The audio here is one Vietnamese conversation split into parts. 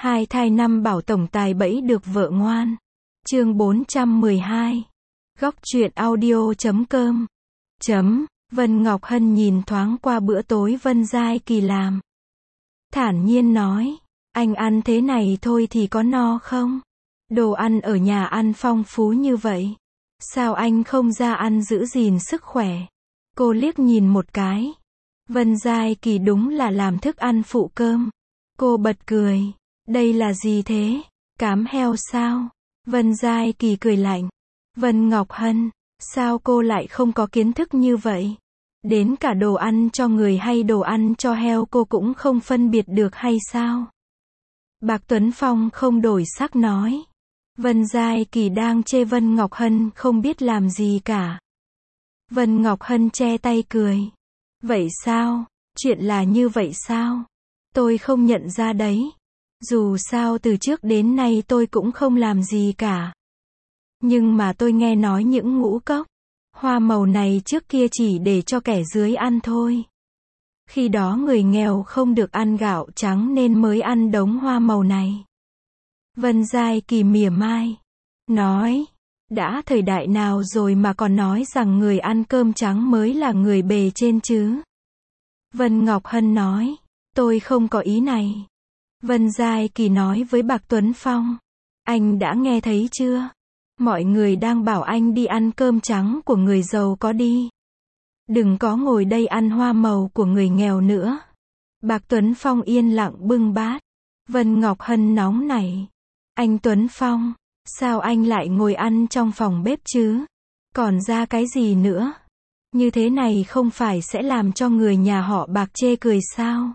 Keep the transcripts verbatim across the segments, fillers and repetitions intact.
Hai thai năm bảo tổng tài bẫy được vợ ngoan. Chương bốn trăm mười hai. Góc truyện audio chấm com. Chấm. Vân Ngọc Hân nhìn thoáng qua bữa tối Vân Giai Kỳ làm. Thản nhiên nói, anh ăn thế này thôi thì có no không? Đồ ăn ở nhà ăn phong phú như vậy. Sao anh không ra ăn giữ gìn sức khỏe? Cô liếc nhìn một cái. Vân Giai Kỳ đúng là làm thức ăn phụ cơm. Cô bật cười. Đây là gì thế? Cám heo sao? Vân Giai Kỳ cười lạnh. Vân Ngọc Hân, sao cô lại không có kiến thức như vậy? Đến cả đồ ăn cho người hay đồ ăn cho heo cô cũng không phân biệt được hay sao? Bạc Tuấn Phong không đổi sắc nói. Vân Giai Kỳ đang chê Vân Ngọc Hân không biết làm gì cả. Vân Ngọc Hân che tay cười. Vậy sao? Chuyện là như vậy sao? Tôi không nhận ra đấy. Dù sao từ trước đến nay tôi cũng không làm gì cả. Nhưng mà tôi nghe nói những ngũ cốc, hoa màu này trước kia chỉ để cho kẻ dưới ăn thôi. Khi đó người nghèo không được ăn gạo trắng nên mới ăn đống hoa màu này. Vân Giai Kỳ mỉa mai. Nói, đã thời đại nào rồi mà còn nói rằng người ăn cơm trắng mới là người bề trên chứ? Vân Ngọc Hân nói, tôi không có ý này. Vân Giai Kỳ nói với Bạc Tuấn Phong. Anh đã nghe thấy chưa? Mọi người đang bảo anh đi ăn cơm trắng của người giàu có đi. Đừng có ngồi đây ăn hoa màu của người nghèo nữa. Bạc Tuấn Phong yên lặng bưng bát. Vân Ngọc Hân nóng nảy. Anh Tuấn Phong, sao anh lại ngồi ăn trong phòng bếp chứ? Còn ra cái gì nữa? Như thế này không phải sẽ làm cho người nhà họ Bạc chê cười sao?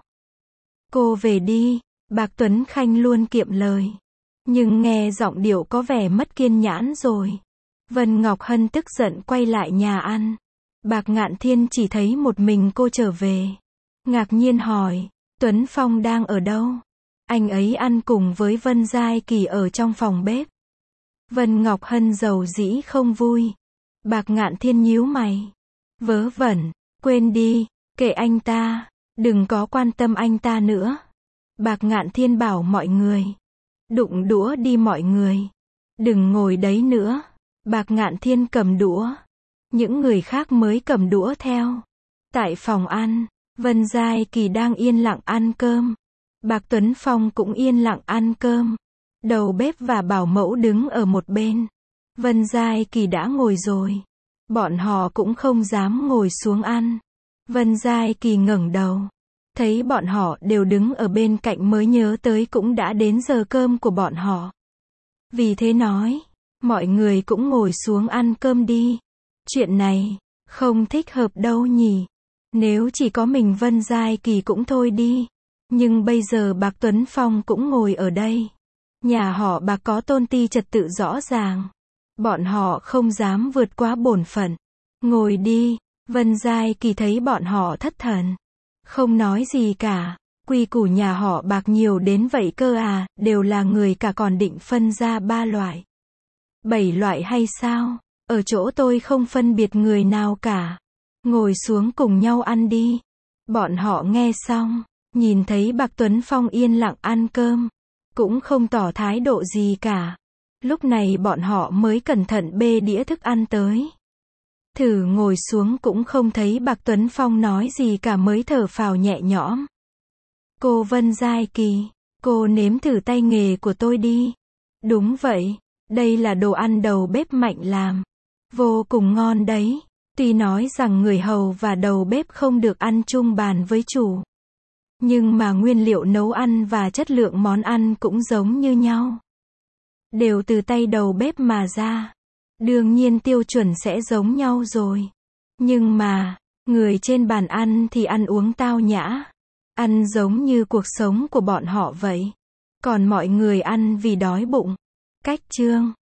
Cô về đi. Bạc Tuấn Khanh luôn kiệm lời. Nhưng nghe giọng điệu có vẻ mất kiên nhẫn rồi. Vân Ngọc Hân tức giận quay lại nhà ăn. Bạc Ngạn Thiên chỉ thấy một mình cô trở về. Ngạc nhiên hỏi, Tuấn Phong đang ở đâu? Anh ấy ăn cùng với Vân Giai Kỳ ở trong phòng bếp. Vân Ngọc Hân dầu dĩ không vui. Bạc Ngạn Thiên nhíu mày. Vớ vẩn, quên đi, kệ anh ta, đừng có quan tâm anh ta nữa. Bạc Ngạn Thiên bảo mọi người. Đụng đũa đi mọi người. Đừng ngồi đấy nữa. Bạc Ngạn Thiên cầm đũa. Những người khác mới cầm đũa theo. Tại phòng ăn, Vân Giai Kỳ đang yên lặng ăn cơm. Bạc Tuấn Phong cũng yên lặng ăn cơm. Đầu bếp và bảo mẫu đứng ở một bên. Vân Giai Kỳ đã ngồi rồi. Bọn họ cũng không dám ngồi xuống ăn. Vân Giai Kỳ ngẩng đầu. Thấy bọn họ đều đứng ở bên cạnh mới nhớ tới cũng đã đến giờ cơm của bọn họ. Vì thế nói, mọi người cũng ngồi xuống ăn cơm đi. Chuyện này, không thích hợp đâu nhỉ. Nếu chỉ có mình Vân Giai Kỳ cũng thôi đi. Nhưng bây giờ Bạc Tuấn Phong cũng ngồi ở đây. Nhà họ Bạc có tôn ti trật tự rõ ràng. Bọn họ không dám vượt quá bổn phận. Ngồi đi. Vân Giai Kỳ thấy bọn họ thất thần. Không nói gì cả. Quy củ nhà họ Bạc nhiều đến vậy cơ à, đều là người cả còn định phân ra ba loại. Bảy loại hay sao? Ở chỗ tôi không phân biệt người nào cả. Ngồi xuống cùng nhau ăn đi. Bọn họ nghe xong, nhìn thấy Bạc Tuấn Phong yên lặng ăn cơm, cũng không tỏ thái độ gì cả. Lúc này bọn họ mới cẩn thận bê đĩa thức ăn tới. Thử ngồi xuống cũng không thấy Bạc Tuấn Phong nói gì cả mới thở phào nhẹ nhõm. Cô Vân Giai Kỳ, cô nếm thử tay nghề của tôi đi. Đúng vậy, đây là đồ ăn đầu bếp Mạnh làm. Vô cùng ngon đấy. Tuy nói rằng người hầu và đầu bếp không được ăn chung bàn với chủ. Nhưng mà nguyên liệu nấu ăn và chất lượng món ăn cũng giống như nhau. Đều từ tay đầu bếp mà ra. Đương nhiên tiêu chuẩn sẽ giống nhau rồi. Nhưng mà, người trên bàn ăn thì ăn uống tao nhã. Ăn giống như cuộc sống của bọn họ vậy. Còn mọi người ăn vì đói bụng. Cách chương